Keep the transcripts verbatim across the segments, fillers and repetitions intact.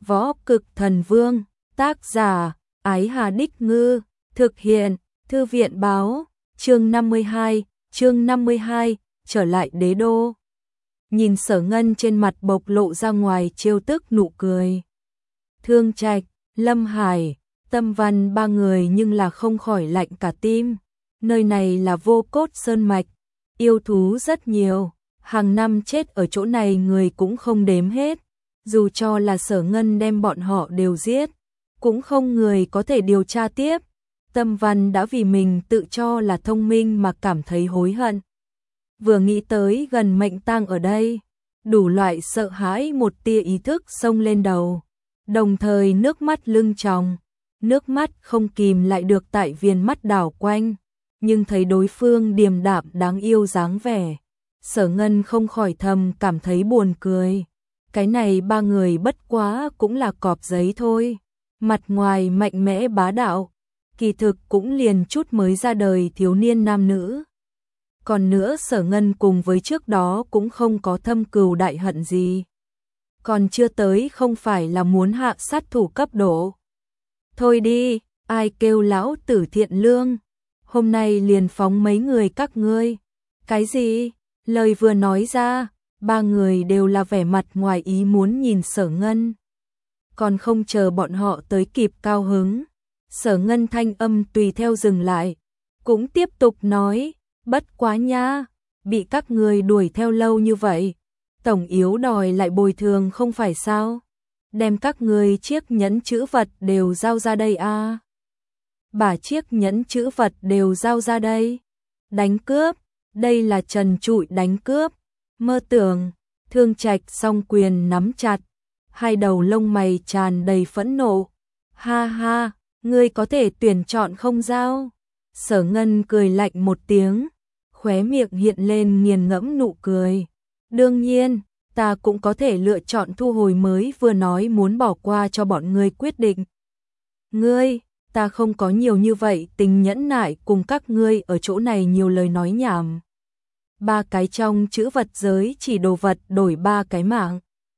Võ Cực Thần Vương, tác giả, Ái Hà Đích Ngư, thực hiện, Thư viện báo, chương năm mươi hai, chương năm mươi hai, trở lại đế đô. Nhìn Sở Ngân trên mặt bộc lộ ra ngoài trêu tức nụ cười. Thương Trạch, Lâm Hải, Tâm Văn ba người nhưng là không khỏi lạnh cả tim. Nơi này là Vô Cốt Sơn Mạch, yêu thú rất nhiều, hàng năm chết ở chỗ này người cũng không đếm hết. Dù cho là Sở Ngân đem bọn họ đều giết, cũng không người có thể điều tra tiếp. Tâm Văn đã vì mình tự cho là thông minh mà cảm thấy hối hận. Vừa nghĩ tới gần mệnh tang ở đây, đủ loại sợ hãi một tia ý thức xông lên đầu. Đồng thời nước mắt lưng tròng, nước mắt không kìm lại được tại viền mắt đảo quanh. Nhưng thấy đối phương điềm đạm đáng yêu dáng vẻ, Sở Ngân không khỏi thầm cảm thấy buồn cười. Cái này ba người bất quá cũng là cọp giấy thôi. Mặt ngoài mạnh mẽ bá đạo, kỳ thực cũng liền chút mới ra đời thiếu niên nam nữ. Còn nữa Sở Ngân cùng với trước đó cũng không có thâm cừu đại hận gì. Còn chưa tới không phải là muốn hạ sát thủ cấp độ. Thôi đi, ai kêu lão tử thiện lương, hôm nay liền phóng mấy người các ngươi. Cái gì? Lời vừa nói ra, ba người đều là vẻ mặt ngoài ý muốn nhìn Sở Ngân. Còn không chờ bọn họ tới kịp cao hứng, Sở Ngân thanh âm tùy theo dừng lại, cũng tiếp tục nói, bất quá nha, bị các người đuổi theo lâu như vậy, tổng yếu đòi lại bồi thường không phải sao? Đem các người chiếc nhẫn chữ vật đều giao ra đây a. À. Bà chiếc nhẫn chữ vật đều giao ra đây. Đánh cướp, đây là trần trụi đánh cướp. Mơ tưởng, Thương Trạch song quyền nắm chặt, hai đầu lông mày tràn đầy phẫn nộ. Ha ha, ngươi có thể tuyển chọn không giao? Sở Ngân cười lạnh một tiếng, khóe miệng hiện lên nghiền ngẫm nụ cười. Đương nhiên, ta cũng có thể lựa chọn thu hồi mới vừa nói muốn bỏ qua cho bọn ngươi quyết định. Ngươi, ta không có nhiều như vậy tình nhẫn nại cùng các ngươi ở chỗ này nhiều lời nói nhảm. Ba cái trong chữ vật giới chỉ đồ vật đổi ba cái mạng.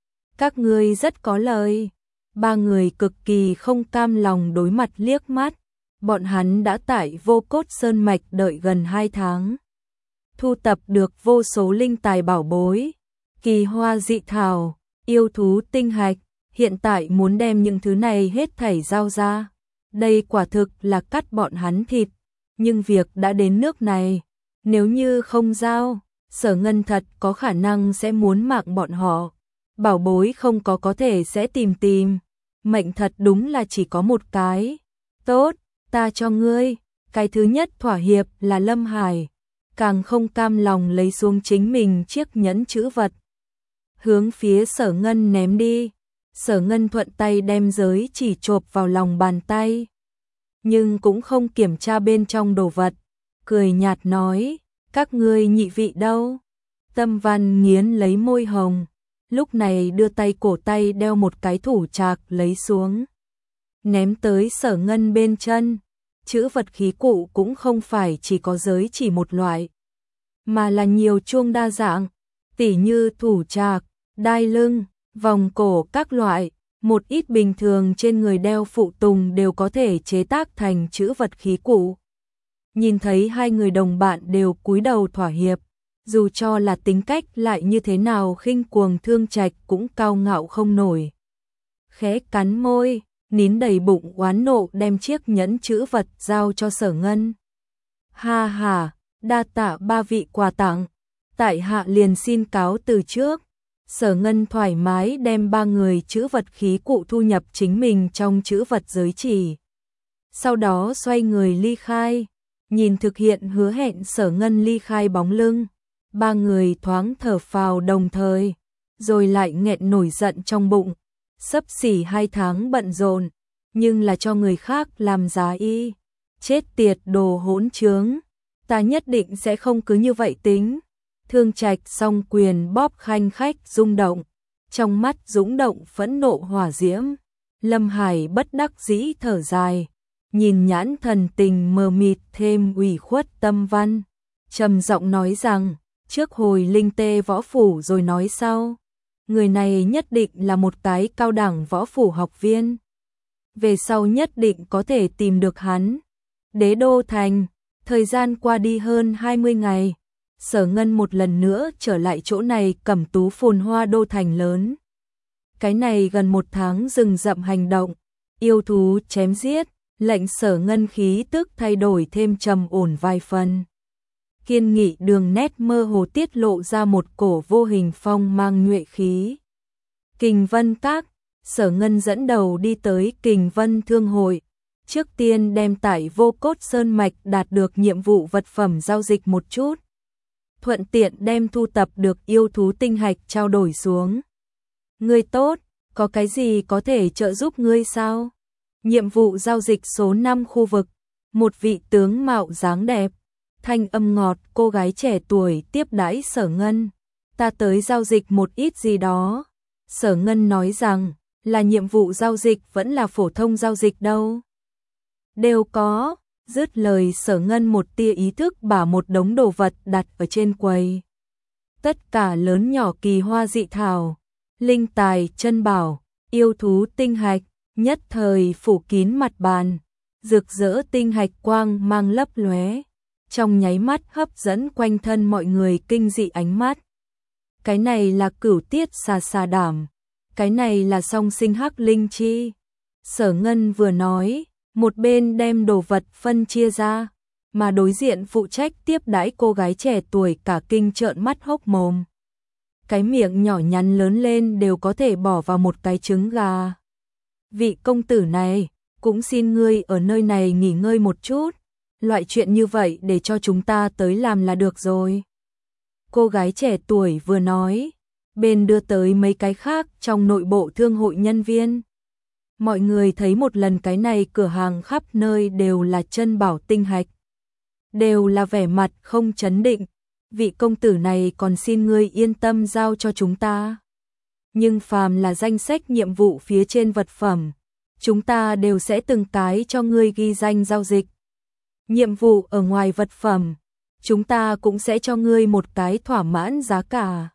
Các ngươi rất có lời. Ba người cực kỳ không cam lòng đối mặt liếc mắt. Bọn hắn đã tại Vô Cốt Sơn Mạch đợi gần hai tháng. Thu tập được vô số linh tài bảo bối, kỳ hoa dị thảo, yêu thú tinh hạch. Hiện tại muốn đem những thứ này hết thảy giao ra. Đây quả thực là cắt bọn hắn thịt. Nhưng việc đã đến nước này, nếu như không giao, Sở Ngân thật có khả năng sẽ muốn mạng bọn họ. Bảo bối không có có thể sẽ tìm tìm. Mệnh thật đúng là chỉ có một cái. Tốt, ta cho ngươi. Cái thứ nhất thỏa hiệp là Lâm Hải. Càng không cam lòng lấy xuống chính mình chiếc nhẫn chữ vật. Hướng phía Sở Ngân ném đi. Sở Ngân thuận tay đem giới chỉ chộp vào lòng bàn tay. Nhưng cũng không kiểm tra bên trong đồ vật. Cười nhạt nói, các ngươi nhị vị đâu? Tâm Văn nghiến lấy môi hồng, lúc này đưa tay cổ tay đeo một cái thủ trạc lấy xuống. Ném tới Sở Ngân bên chân, chữ vật khí cụ cũng không phải chỉ có giới chỉ một loại, mà là nhiều chuông đa dạng, tỉ như thủ trạc, đai lưng, vòng cổ các loại, một ít bình thường trên người đeo phụ tùng đều có thể chế tác thành chữ vật khí cụ. Nhìn thấy hai người đồng bạn đều cúi đầu thỏa hiệp, dù cho là tính cách lại như thế nào khinh cuồng Thương Trạch cũng cao ngạo không nổi. Khẽ cắn môi, nín đầy bụng oán nộ đem chiếc nhẫn chữ vật giao cho Sở Ngân. Ha ha, đa tạ ba vị quà tặng, tại hạ liền xin cáo từ trước. Sở Ngân thoải mái đem ba người chữ vật khí cụ thu nhập chính mình trong chữ vật giới chỉ. Sau đó xoay người ly khai. Nhìn thực hiện hứa hẹn Sở Ngân ly khai bóng lưng, ba người thoáng thở phào đồng thời, rồi lại nghẹn nổi giận trong bụng. Xấp xỉ hai tháng bận rộn, nhưng là cho người khác làm giá y. Chết tiệt đồ hỗn trướng, ta nhất định sẽ không cứ như vậy tính. Thương Trạch song quyền bóp khanh khách rung động, trong mắt dũng động phẫn nộ hỏa diễm. Lâm Hải bất đắc dĩ thở dài, nhìn nhãn thần tình mờ mịt thêm ủy khuất Tâm Văn, trầm giọng nói rằng, trước hồi linh tê võ phủ rồi nói sau. người này nhất định là một cái cao đẳng võ phủ học viên. Về sau nhất định có thể tìm được hắn. Đế đô thành, thời gian qua đi hơn hai mươi ngày. Sở Ngân một lần nữa trở lại chỗ này cẩm tú phồn hoa đô thành lớn. Cái này gần một tháng rừng rậm hành động, yêu thú chém giết, lệnh Sở Ngân khí tức thay đổi thêm trầm ổn vài phần. Kiên nghị đường nét mơ hồ tiết lộ ra một cổ vô hình phong mang nhuệ khí. Kình Vân Các, Sở Ngân dẫn đầu đi tới Kình Vân Thương hội. Trước tiên đem tại Vô Cốt Sơn Mạch đạt được nhiệm vụ vật phẩm giao dịch một chút. Thuận tiện đem thu tập được yêu thú tinh hạch trao đổi xuống. Ngươi tốt, có cái gì có thể trợ giúp ngươi sao? Nhiệm vụ giao dịch số năm khu vực. Một vị tướng mạo dáng đẹp, thanh âm ngọt cô gái trẻ tuổi tiếp đãi Sở Ngân. Ta tới giao dịch một ít gì đó. Sở Ngân nói rằng, là nhiệm vụ giao dịch vẫn là phổ thông giao dịch đâu. Đều có, dứt lời Sở Ngân một tia ý thức bả một đống đồ vật đặt ở trên quầy. Tất cả lớn nhỏ kỳ hoa dị thảo, linh tài, chân bảo, yêu thú tinh hạch, nhất thời phủ kín mặt bàn, rực rỡ tinh hạch quang mang lấp lóe, trong nháy mắt hấp dẫn quanh thân mọi người kinh dị ánh mắt. Cái này là cửu tiết xà xà đảm, cái này là song sinh hắc linh chi. Sở Ngân vừa nói, một bên đem đồ vật phân chia ra, mà đối diện phụ trách tiếp đãi cô gái trẻ tuổi cả kinh trợn mắt hốc mồm. Cái miệng nhỏ nhắn lớn lên đều có thể bỏ vào một cái trứng gà. Vị công tử này, cũng xin ngươi ở nơi này nghỉ ngơi một chút, loại chuyện như vậy để cho chúng ta tới làm là được rồi. Cô gái trẻ tuổi vừa nói, bên đưa tới mấy cái khác trong nội bộ thương hội nhân viên. Mọi người thấy một lần cái này cửa hàng khắp nơi đều là chân bảo tinh hạch. Đều là vẻ mặt không chấn định. Vị công tử này còn xin ngươi yên tâm giao cho chúng ta. Nhưng phàm là danh sách nhiệm vụ phía trên vật phẩm, chúng ta đều sẽ từng cái cho ngươi ghi danh giao dịch. Nhiệm vụ ở ngoài vật phẩm, chúng ta cũng sẽ cho ngươi một cái thỏa mãn giá cả.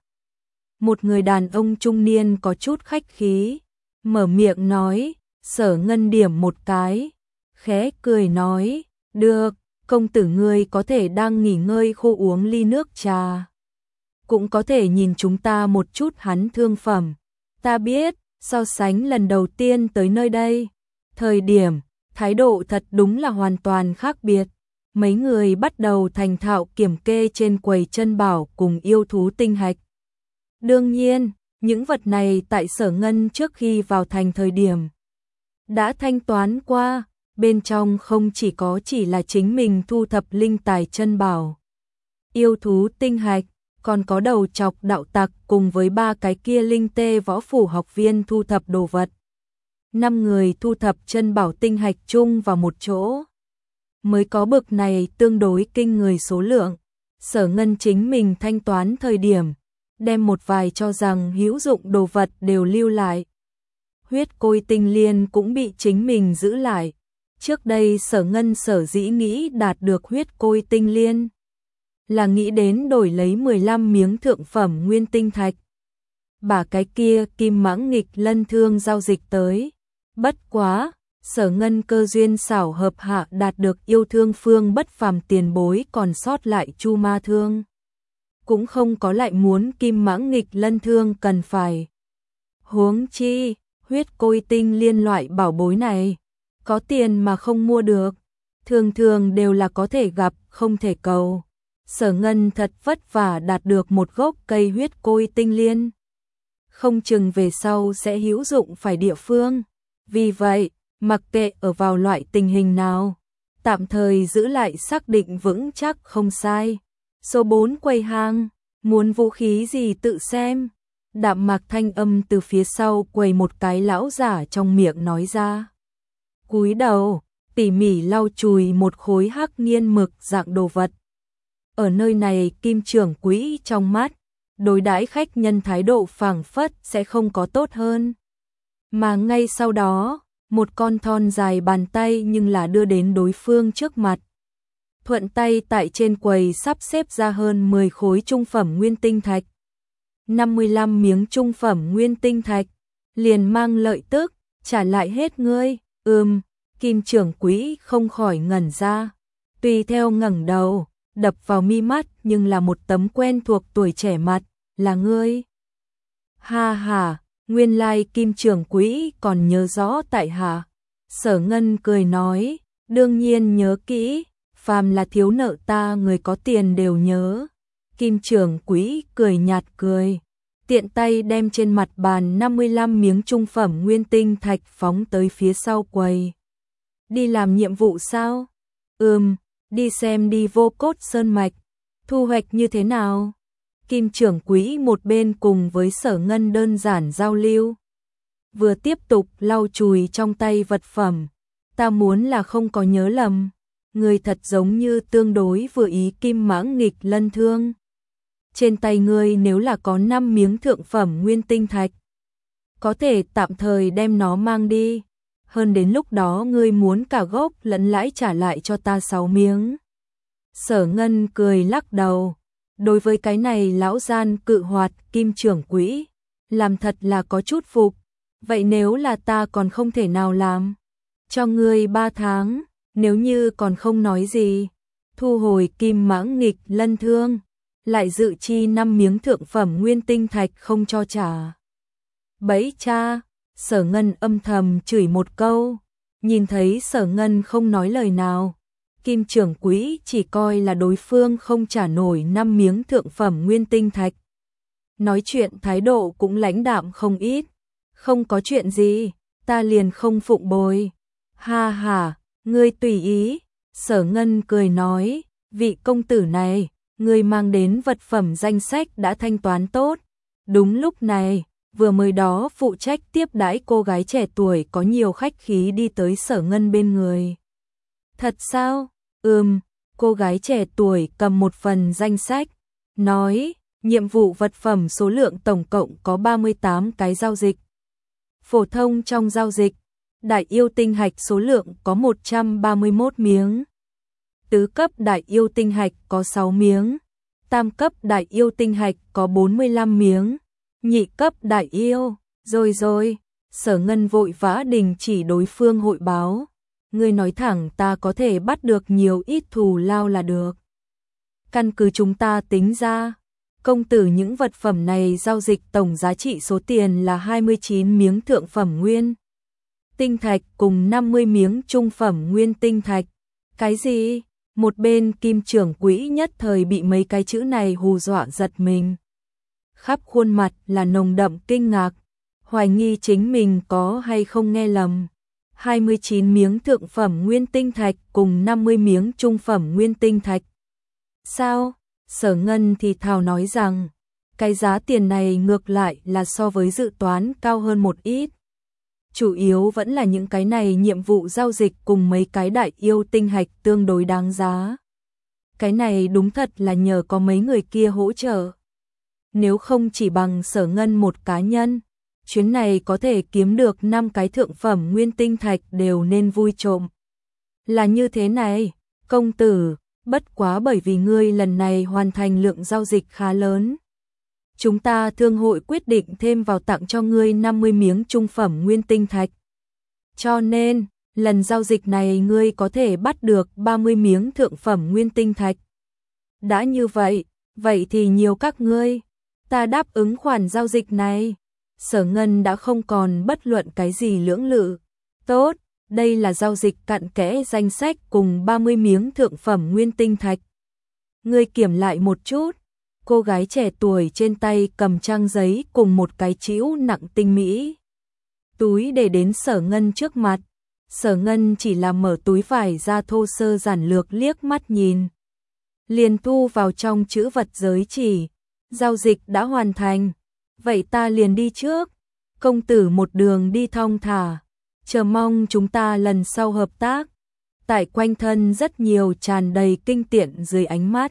Một người đàn ông trung niên có chút khách khí, mở miệng nói, Sở Ngân điểm một cái, khẽ cười nói, được, công tử ngươi có thể đang nghỉ ngơi khô uống ly nước trà. Cũng có thể nhìn chúng ta một chút hắn thương phẩm. Ta biết, so sánh lần đầu tiên tới nơi đây, thời điểm, thái độ thật đúng là hoàn toàn khác biệt. Mấy người bắt đầu thành thạo kiểm kê trên quầy chân bảo cùng yêu thú tinh hạch. Đương nhiên, những vật này tại Sở Ngân trước khi vào thành thời điểm đã thanh toán qua, bên trong không chỉ có chỉ là chính mình thu thập linh tài chân bảo, yêu thú tinh hạch, còn có đầu chọc đạo tặc cùng với ba cái kia linh tê võ phủ học viên thu thập đồ vật. Năm người thu thập chân bảo tinh hạch chung vào một chỗ. Mới có bực này tương đối kinh người số lượng. Sở Ngân chính mình thanh toán thời điểm, đem một vài cho rằng hữu dụng đồ vật đều lưu lại. Huyết côi tinh liên cũng bị chính mình giữ lại. Trước đây Sở Ngân sở dĩ nghĩ đạt được huyết côi tinh liên, là nghĩ đến đổi lấy mười lăm miếng thượng phẩm nguyên tinh thạch. Bà cái kia kim mãng nghịch lân thương giao dịch tới. Bất quá, Sở Ngân cơ duyên xảo hợp hạ đạt được yêu thương phương bất phàm tiền bối còn sót lại chu ma thương. Cũng không có lại muốn kim mãng nghịch lân thương cần phải. Huống chi, huyết côi tinh liên loại bảo bối này, có tiền mà không mua được, thường thường đều là có thể gặp, không thể cầu. Sở Ngân thật vất vả đạt được một gốc cây huyết côi tinh liên, không chừng về sau sẽ hữu dụng phải địa phương. Vì vậy, mặc kệ ở vào loại tình hình nào, tạm thời giữ lại xác định vững chắc không sai. Số bốn quầy hàng, muốn vũ khí gì tự xem. Đạm Mạc thanh âm từ phía sau quầy một cái lão giả trong miệng nói ra. Cúi đầu, tỉ mỉ lau chùi một khối hắc nghiên mực dạng đồ vật. Ở nơi này kim trưởng quỹ trong mắt, đối đãi khách nhân thái độ phảng phất sẽ không có tốt hơn. Mà ngay sau đó, một con thon dài bàn tay nhưng là đưa đến đối phương trước mặt. Thuận tay tại trên quầy sắp xếp ra hơn mười khối trung phẩm nguyên tinh thạch. năm mươi lăm miếng trung phẩm nguyên tinh thạch, liền mang lợi tức, trả lại hết ngươi. Ừm, Kim trưởng quỹ không khỏi ngẩn ra, tùy theo ngẩng đầu, đập vào mi mắt nhưng là một tấm quen thuộc tuổi trẻ mặt, là ngươi. Ha ha, nguyên lai Kim trưởng quỹ còn nhớ rõ tại hạ. Sở Ngân cười nói, đương nhiên nhớ kỹ, phàm là thiếu nợ ta người có tiền đều nhớ. Kim trưởng quỹ cười nhạt cười, tiện tay đem trên mặt bàn năm mươi lăm miếng trung phẩm nguyên tinh thạch phóng tới phía sau quầy. Đi làm nhiệm vụ sao? Ừm, đi xem đi Vô Cốt Sơn Mạch, thu hoạch như thế nào? Kim trưởng quỹ một bên cùng với Sở Ngân đơn giản giao lưu, vừa tiếp tục lau chùi trong tay vật phẩm. Ta muốn là không có nhớ lầm, người thật giống như tương đối vừa ý Kim Mãng Nghịch Lân Thương. Trên tay ngươi nếu là có năm miếng thượng phẩm nguyên tinh thạch, có thể tạm thời đem nó mang đi, hơn đến lúc đó ngươi muốn cả gốc lẫn lãi trả lại cho ta sáu miếng. Sở Ngân cười lắc đầu, đối với cái này lão gian cự hoạt Kim trưởng quỹ, làm thật là có chút phục. Vậy nếu là ta còn không thể nào làm, cho ngươi ba tháng, nếu như còn không nói gì, thu hồi Kim Mãng Nghịch Lân Thương, lại dự chi năm miếng thượng phẩm nguyên tinh thạch không cho trả. Bẫy cha, Sở Ngân âm thầm chửi một câu, nhìn thấy Sở Ngân không nói lời nào, Kim trưởng quỹ chỉ coi là đối phương không trả nổi năm miếng thượng phẩm nguyên tinh thạch. Nói chuyện thái độ cũng lãnh đạm không ít, không có chuyện gì, ta liền không phụng bồi. Ha ha, ngươi tùy ý. Sở Ngân cười nói, vị công tử này, ngươi mang đến vật phẩm danh sách đã thanh toán tốt. Đúng lúc này, vừa mới đó phụ trách tiếp đãi cô gái trẻ tuổi có nhiều khách khí đi tới Sở Ngân bên người. Thật sao? Ừm, cô gái trẻ tuổi cầm một phần danh sách, nói, nhiệm vụ vật phẩm số lượng tổng cộng có ba mươi tám cái giao dịch. Phổ thông trong giao dịch, đại yêu tinh hạch số lượng có một trăm ba mươi mốt miếng. Tứ cấp đại yêu tinh hạch có sáu miếng. Tam cấp đại yêu tinh hạch có bốn mươi lăm miếng. Nhị cấp đại yêu, rồi rồi, Sở Ngân vội vã đình chỉ đối phương hội báo. Ngươi nói thẳng ta có thể bắt được nhiều ít thù lao là được. Căn cứ chúng ta tính ra, công tử những vật phẩm này giao dịch tổng giá trị số tiền là hai mươi chín miếng thượng phẩm nguyên tinh thạch cùng năm mươi miếng trung phẩm nguyên tinh thạch. Cái gì? Một bên Kim trưởng quỹ nhất thời bị mấy cái chữ này hù dọa giật mình. Khắp khuôn mặt là nồng đậm kinh ngạc, hoài nghi chính mình có hay không nghe lầm. hai mươi chín miếng thượng phẩm nguyên tinh thạch cùng năm mươi miếng trung phẩm nguyên tinh thạch. Sao? Sở Ngân thì thào nói rằng, cái giá tiền này ngược lại là so với dự toán cao hơn một ít. Chủ yếu vẫn là những cái này nhiệm vụ giao dịch cùng mấy cái đại yêu tinh hạch tương đối đáng giá. Cái này đúng thật là nhờ có mấy người kia hỗ trợ. Nếu không chỉ bằng Sở Ngân một cá nhân, chuyến này có thể kiếm được năm cái thượng phẩm nguyên tinh thạch đều nên vui trộm. Là như thế này, công tử, bất quá bởi vì ngươi lần này hoàn thành lượng giao dịch khá lớn. Chúng ta thương hội quyết định thêm vào tặng cho ngươi năm mươi miếng trung phẩm nguyên tinh thạch. Cho nên, lần giao dịch này ngươi có thể bắt được ba mươi miếng thượng phẩm nguyên tinh thạch. Đã như vậy, vậy thì nhiều các ngươi, ta đáp ứng khoản giao dịch này. Sở Ngân đã không còn bất luận cái gì lưỡng lự. Tốt, đây là giao dịch cặn kẽ danh sách cùng ba mươi miếng thượng phẩm nguyên tinh thạch. Ngươi kiểm lại một chút. Cô gái trẻ tuổi trên tay cầm trang giấy cùng một cái chĩu nặng tinh mỹ túi để đến Sở Ngân trước mặt. Sở Ngân chỉ là mở túi vải ra thô sơ giản lược liếc mắt nhìn, liền thu vào trong chữ vật giới chỉ. Giao dịch đã hoàn thành, vậy ta liền đi trước. Công tử một đường đi thong thả, chờ mong chúng ta lần sau hợp tác. Tại quanh thân rất nhiều tràn đầy kinh tiện dưới ánh mắt.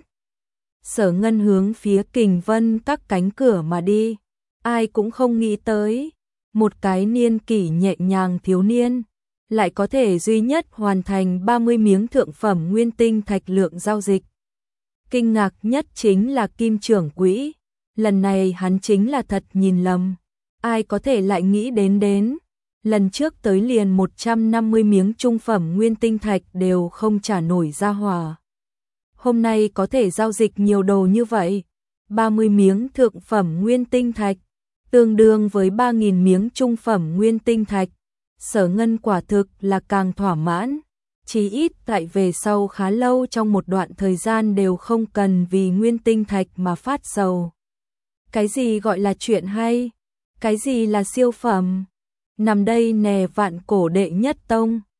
Sở Ngân hướng phía Kình Vân các cánh cửa mà đi. Ai cũng không nghĩ tới, một cái niên kỷ nhẹ nhàng thiếu niên lại có thể duy nhất hoàn thành ba mươi miếng thượng phẩm nguyên tinh thạch lượng giao dịch. Kinh ngạc nhất chính là Kim trưởng quỹ, lần này hắn chính là thật nhìn lầm. Ai có thể lại nghĩ đến đến. Lần trước tới liền một trăm năm mươi miếng trung phẩm nguyên tinh thạch đều không trả nổi ra hỏa. Hôm nay có thể giao dịch nhiều đồ như vậy. ba mươi miếng thượng phẩm nguyên tinh thạch, tương đương với ba nghìn miếng trung phẩm nguyên tinh thạch. Sở Ngân quả thực là càng thỏa mãn. Chí ít tại về sau khá lâu trong một đoạn thời gian đều không cần vì nguyên tinh thạch mà phát sầu. Cái gì gọi là chuyện hay? Cái gì là siêu phẩm? Nằm đây nè vạn cổ đệ nhất tông.